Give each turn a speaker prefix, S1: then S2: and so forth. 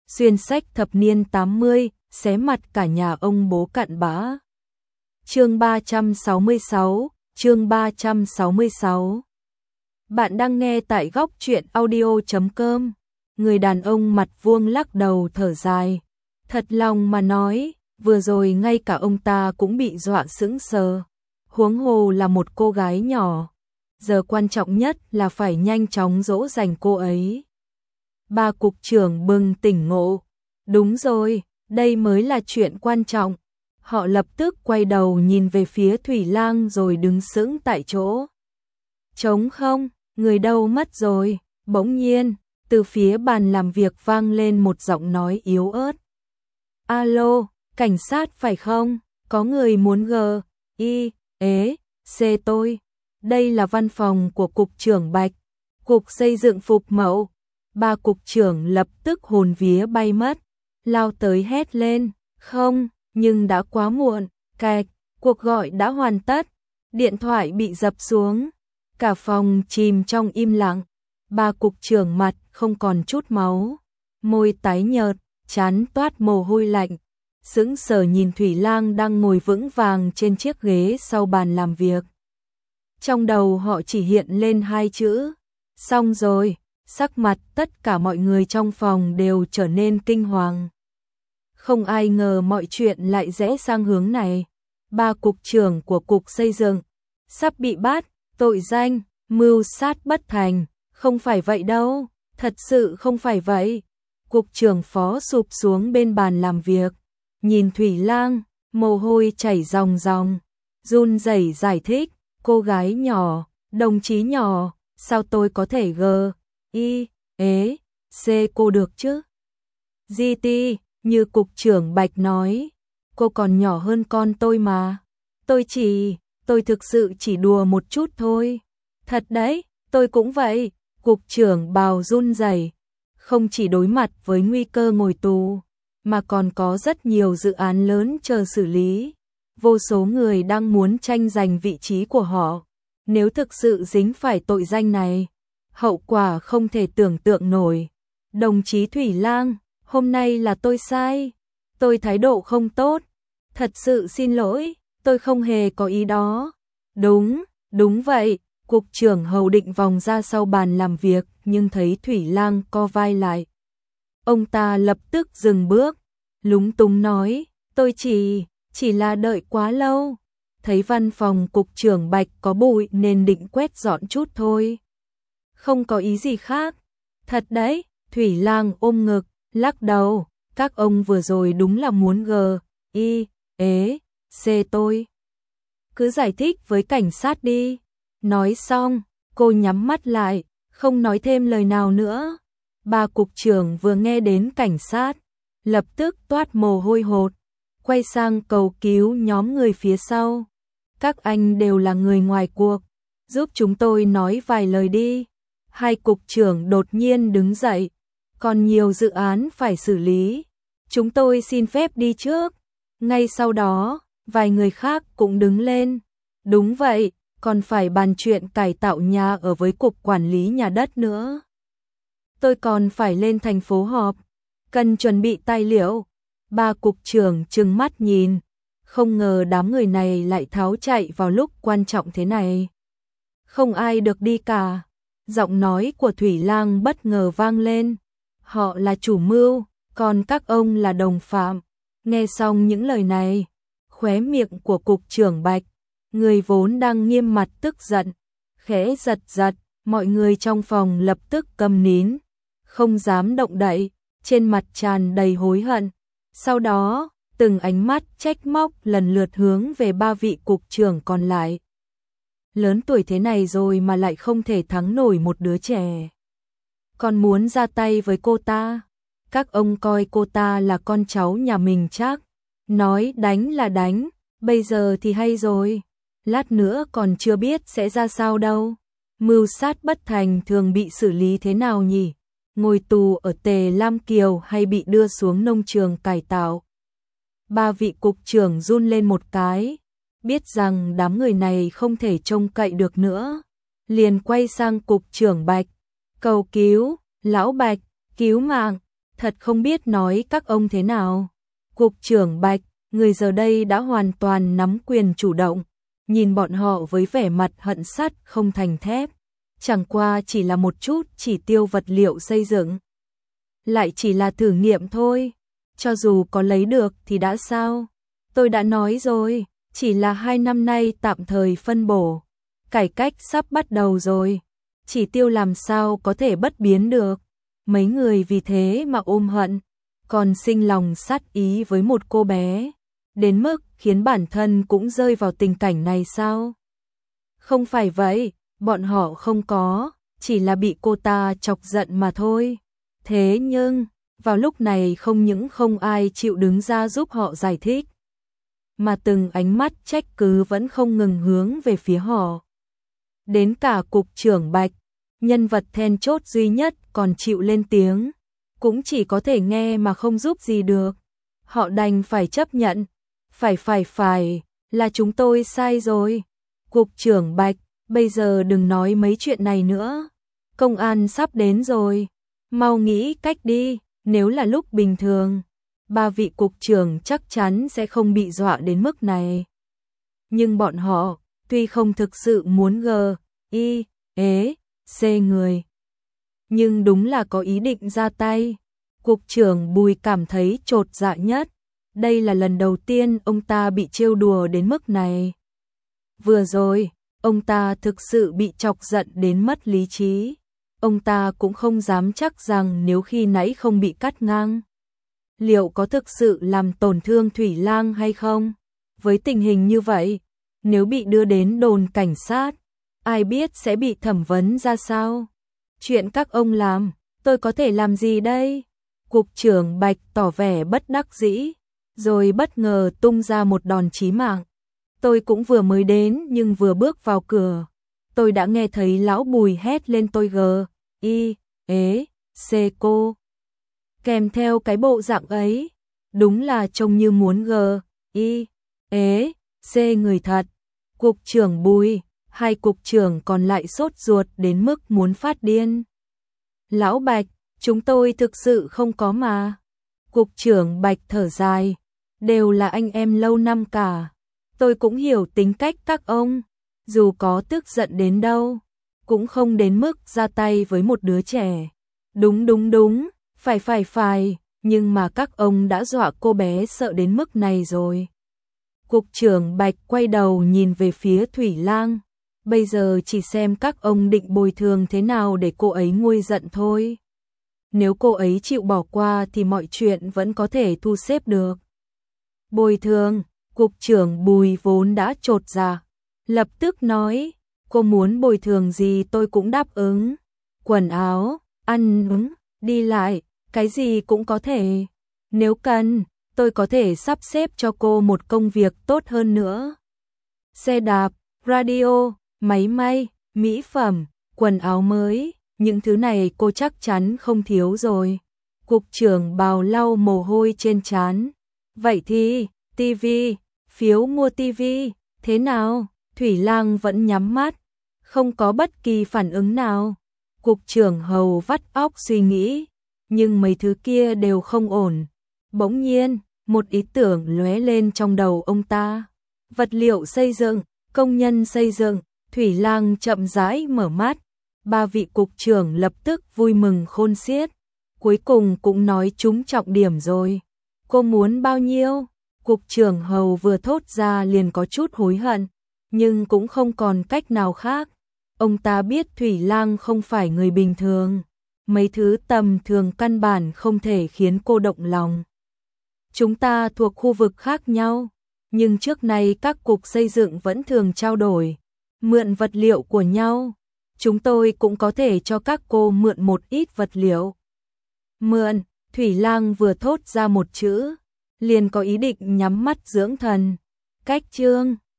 S1: xuyên sách thập niên 80, xé mặt cả nhà ông bố cặn bã. Chương 366, chương 366. Bạn đang nghe tại góc truyện audio.com. Người đàn ông mặt vuông lắc đầu thở dài. Thật lòng mà nói, vừa rồi ngay cả ông ta cũng bị dọa sững sờ. Huống hồ là một cô gái nhỏ. Giờ quan trọng nhất là phải nhanh chóng dỗ dành cô ấy. Bà cục trưởng bừng tỉnh ngộ. Đúng rồi, đây mới là chuyện quan trọng. Họ lập tức quay đầu nhìn về phía Thủy Lang rồi đứng sững tại chỗ. Trống không, người đâu mất rồi. Bỗng nhiên, từ phía bàn làm việc vang lên một giọng nói yếu ớt. Alo, cảnh sát phải không? Có người muốn C tôi. Đây là văn phòng của cục trưởng Bạch, cục xây dựng Phục Mậu. Bà cục trưởng lập tức hồn vía bay mất, lao tới hét lên, không, nhưng đã quá muộn, cạch, cuộc gọi đã hoàn tất, điện thoại bị dập xuống, cả phòng chìm trong im lặng. Bà cục trưởng mặt không còn chút máu, môi tái nhợt, trán toát mồ hôi lạnh, sững sờ nhìn Thủy Lang đang ngồi vững vàng trên chiếc ghế sau bàn làm việc. Trong đầu họ chỉ hiện lên hai chữ, xong rồi. Sắc mặt tất cả mọi người trong phòng đều trở nên kinh hoàng. Không ai ngờ mọi chuyện lại rẽ sang hướng này. Bà cục trưởng của cục xây dựng sắp bị bắt, tội danh mưu sát bất thành. Không phải vậy đâu, thật sự không phải vậy. Cục trưởng phó sụp xuống bên bàn làm việc, nhìn Thủy Lang, mồ hôi chảy ròng ròng, run rẩy giải thích, cô gái nhỏ, đồng chí nhỏ, sao tôi có thể C cô được chứ? GT, như cục trưởng Bạch nói, cô còn nhỏ hơn con tôi mà. Tôi thực sự chỉ đùa một chút thôi. Thật đấy, tôi cũng vậy. Cục trưởng Bào run rẩy, không chỉ đối mặt với nguy cơ ngồi tù, mà còn có rất nhiều dự án lớn chờ xử lý. Vô số người đang muốn tranh giành vị trí của họ. Nếu thực sự dính phải tội danh này, hậu quả không thể tưởng tượng nổi. Đồng chí Thủy Lang, hôm nay là tôi sai. Tôi thái độ không tốt. Thật sự xin lỗi, tôi không hề có ý đó. Đúng vậy. Cục trưởng Hầu định vòng ra sau bàn làm việc nhưng thấy Thủy Lang co vai lại. Ông ta lập tức dừng bước, lúng túng nói, tôi chỉ là đợi quá lâu. Thấy văn phòng cục trưởng Bạch có bụi nên định quét dọn chút thôi. Không có ý gì khác. Thật đấy, Thủy Lang ôm ngực, lắc đầu, các ông vừa rồi đúng là muốn C tôi. Cứ giải thích với cảnh sát đi. Nói xong, cô nhắm mắt lại, không nói thêm lời nào nữa. Bà cục trưởng vừa nghe đến cảnh sát, lập tức toát mồ hôi hột, quay sang cầu cứu nhóm người phía sau. Các anh đều là người ngoài cuộc, giúp chúng tôi nói vài lời đi. Hai cục trưởng đột nhiên đứng dậy, còn nhiều dự án phải xử lý. Chúng tôi xin phép đi trước. Ngay sau đó, vài người khác cũng đứng lên. Đúng vậy, còn phải bàn chuyện cải tạo nhà ở với cục quản lý nhà đất nữa. Tôi còn phải lên thành phố họp, cần chuẩn bị tài liệu. Ba cục trưởng trừng mắt nhìn, không ngờ đám người này lại tháo chạy vào lúc quan trọng thế này. Không ai được đi cả. Giọng nói của Thủy Lang bất ngờ vang lên. Họ là chủ mưu, còn các ông là đồng phạm. Nghe xong những lời này, khóe miệng của cục trưởng Bạch, người vốn đang nghiêm mặt tức giận, khẽ giật giật, mọi người trong phòng lập tức câm nín, không dám động đậy, trên mặt tràn đầy hối hận. Sau đó, từng ánh mắt trách móc lần lượt hướng về ba vị cục trưởng còn lại. Lớn tuổi thế này rồi mà lại không thể thắng nổi một đứa trẻ. Còn muốn ra tay với cô ta. Các ông coi cô ta là con cháu nhà mình chắc. Nói đánh là đánh, bây giờ thì hay rồi. Lát nữa còn chưa biết sẽ ra sao đâu. Mưu sát bất thành thường bị xử lý thế nào nhỉ? Ngồi tù ở Tề Lam Kiều hay bị đưa xuống nông trường cải tạo? Ba vị cục trưởng run lên một cái, biết rằng đám người này không thể trông cậy được nữa. Liền quay sang cục trưởng Bạch, cầu cứu, lão Bạch, cứu mạng. thật không biết nói các ông thế nào. Cục trưởng Bạch, người giờ đây đã hoàn toàn nắm quyền chủ động, nhìn bọn họ với vẻ mặt hận sắt không thành thép. Chẳng qua chỉ là một chút chỉ tiêu vật liệu xây dựng. Lại chỉ là thử nghiệm thôi, cho dù có lấy được thì đã sao? Tôi đã nói rồi, chỉ là 2 năm nay tạm thời phân bổ. Cải cách sắp bắt đầu rồi, chỉ tiêu làm sao có thể bất biến được. Mấy người vì thế mà ôm hận, còn sinh lòng sát ý với một cô bé, đến mức khiến bản thân cũng rơi vào tình cảnh này sao? Không phải vậy, bọn họ không có, chỉ là bị cô ta chọc giận mà thôi. Thế nhưng, vào lúc này không những không ai chịu đứng ra giúp họ giải thích, mà từng ánh mắt trách cứ vẫn không ngừng hướng về phía họ. Đến cả cục trưởng Bạch, nhân vật then chốt duy nhất còn chịu lên tiếng, cũng chỉ có thể nghe mà không giúp gì được. Họ đành phải chấp nhận, phải, là chúng tôi sai rồi. Cục trưởng Bạch, bây giờ đừng nói mấy chuyện này nữa, công an sắp đến rồi, mau nghĩ cách đi, nếu là lúc bình thường, 3 vị cục trưởng chắc chắn sẽ không bị dọa đến mức này. Nhưng bọn họ, tuy không thực sự muốn C người, nhưng đúng là có ý định ra tay. Cục trưởng Bùi cảm thấy chột dạ nhất, đây là lần đầu tiên ông ta bị trêu đùa đến mức này. Vừa rồi, ông ta thực sự bị chọc giận đến mất lý trí. Ông ta cũng không dám chắc rằng nếu khi nãy không bị cắt ngang, liệu có thực sự làm tổn thương Thủy Lang hay không? Với tình hình như vậy, nếu bị đưa đến đồn cảnh sát, ai biết sẽ bị thẩm vấn ra sao? Chuyện các ông làm, tôi có thể làm gì đây? Cục trưởng Bạch tỏ vẻ bất đắc dĩ, rồi bất ngờ tung ra một đòn chí mạng. Tôi cũng vừa mới đến nhưng vừa bước vào cửa, tôi đã nghe thấy lão Bùi hét lên tôi C cô. Kèm theo cái bộ dạng ấy, đúng là trông như muốn C người thật. Cục trưởng Bùi, 2 cục trưởng còn lại sốt ruột đến mức muốn phát điên. Lão Bạch, chúng tôi thực sự không có mà. Cục trưởng Bạch thở dài, đều là anh em lâu năm cả. Tôi cũng hiểu tính cách các ông, dù có tức giận đến đâu, cũng không đến mức ra tay với một đứa trẻ. Đúng, phải, nhưng mà các ông đã dọa cô bé sợ đến mức này rồi. Cục trưởng Bạch quay đầu nhìn về phía Thủy Lang, bây giờ chỉ xem các ông định bồi thường thế nào để cô ấy nguôi giận thôi. Nếu cô ấy chịu bỏ qua thì mọi chuyện vẫn có thể thu xếp được. Bồi thường, cục trưởng Bùi vốn đã chột dạ, lập tức nói, cô muốn bồi thường gì tôi cũng đáp ứng. Quần áo, ăn uống, đi lại, cái gì cũng có thể. Nếu cần, tôi có thể sắp xếp cho cô một công việc tốt hơn nữa. Xe đạp, radio, máy may, mỹ phẩm, quần áo mới, những thứ này cô chắc chắn không thiếu rồi. Cục trưởng Bào lau mồ hôi trên trán. Vậy thì, tivi, phiếu mua tivi, thế nào? Thủy Lang vẫn nhắm mắt, không có bất kỳ phản ứng nào. Cục trưởng Hầu vắt óc suy nghĩ, nhưng mấy thứ kia đều không ổn. Bỗng nhiên, một ý tưởng lóe lên trong đầu ông ta. Vật liệu xây dựng, công nhân xây dựng. Thủy Lang chậm rãi mở mắt, 3 vị cục trưởng lập tức vui mừng khôn xiết. Cuối cùng cũng nói trúng trọng điểm rồi. Cô muốn bao nhiêu? Cục trưởng Hầu vừa thốt ra liền có chút hối hận, nhưng cũng không còn cách nào khác. Ông ta biết Thủy Lang không phải người bình thường, mấy thứ tầm thường căn bản không thể khiến cô động lòng. Chúng ta thuộc khu vực khác nhau, nhưng trước nay các cục xây dựng vẫn thường trao đổi, mượn vật liệu của nhau. Chúng tôi cũng có thể cho các cô mượn một ít vật liệu. Mượn, Thủy Lang vừa thốt ra một chữ, liền có ý định nhắm mắt dưỡng thần. Cách chương